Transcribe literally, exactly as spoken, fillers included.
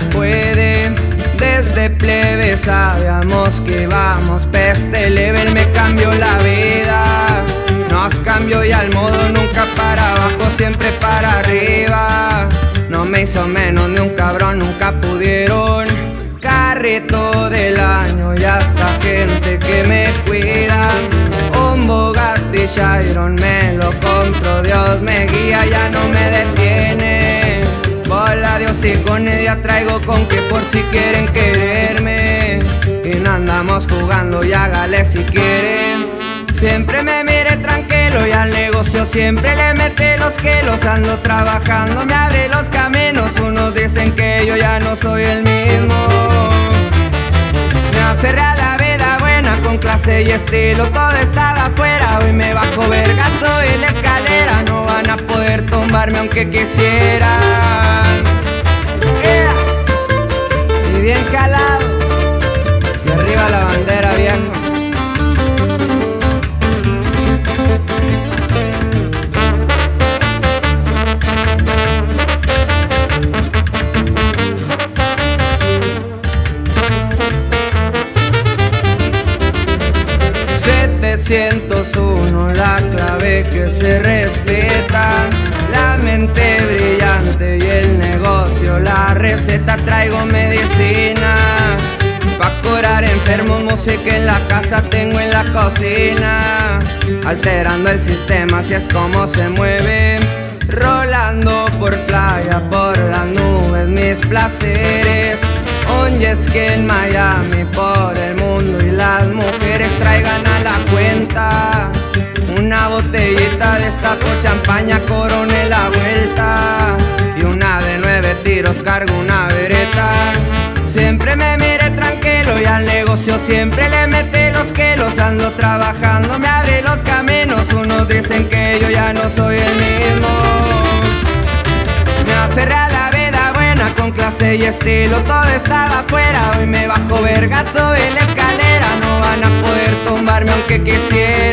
puede. Desde plebe sabíamos que íbamos peste level, me cambió la vida. Nos cambió y al modo nunca para abajo, siempre para arriba. No me hizo menos ni un cabrón, nunca pudieron. Carrito del año y hasta gente que me cuida. Un Bugatti Chiron me lo compro, Dios me guía, ya no me detiene. Bola Dios y con ella traigo con que por si quieren quererme. Y no andamos jugando y hágale si quieren. Siempre me mire tranquilo y al negocio siempre le mete los kilos. Ando trabajando, me abre los caminos. Unos dicen que yo ya no soy el mismo. Me aferré a la vida buena con clase y estilo. Todo estaba afuera, hoy me bajo vergazo en la escalera. No van a poder tumbarme aunque quisieran. Yeah. Y bien calado. Y arriba la bandera, viejo. setecientos uno, la clave que se respeta. La mente brillante y el negocio, la receta. Traigo medicina pa' curar enfermos, música en la casa, tengo en la cocina. Alterando el sistema, así es como se mueve. Rolando por playa, por las nubes, mis placeres. Un jet ski en Miami, por el mundo y las mujeres traigan a la cuenta. Una botellita de destapo, champaña, corone la vuelta. Y una de nueve tiros, cargo una vereta. Siempre me mire tranquilo y al negocio siempre le mete los kilos. Ando trabajando, me abre los caminos. Unos dicen que yo ya no soy el mismo. Me aferré a la vida buena con clase y estilo. Todo estaba afuera, hoy me bajo vergazo en la escalera. No van a poder tumbarme aunque quisiera.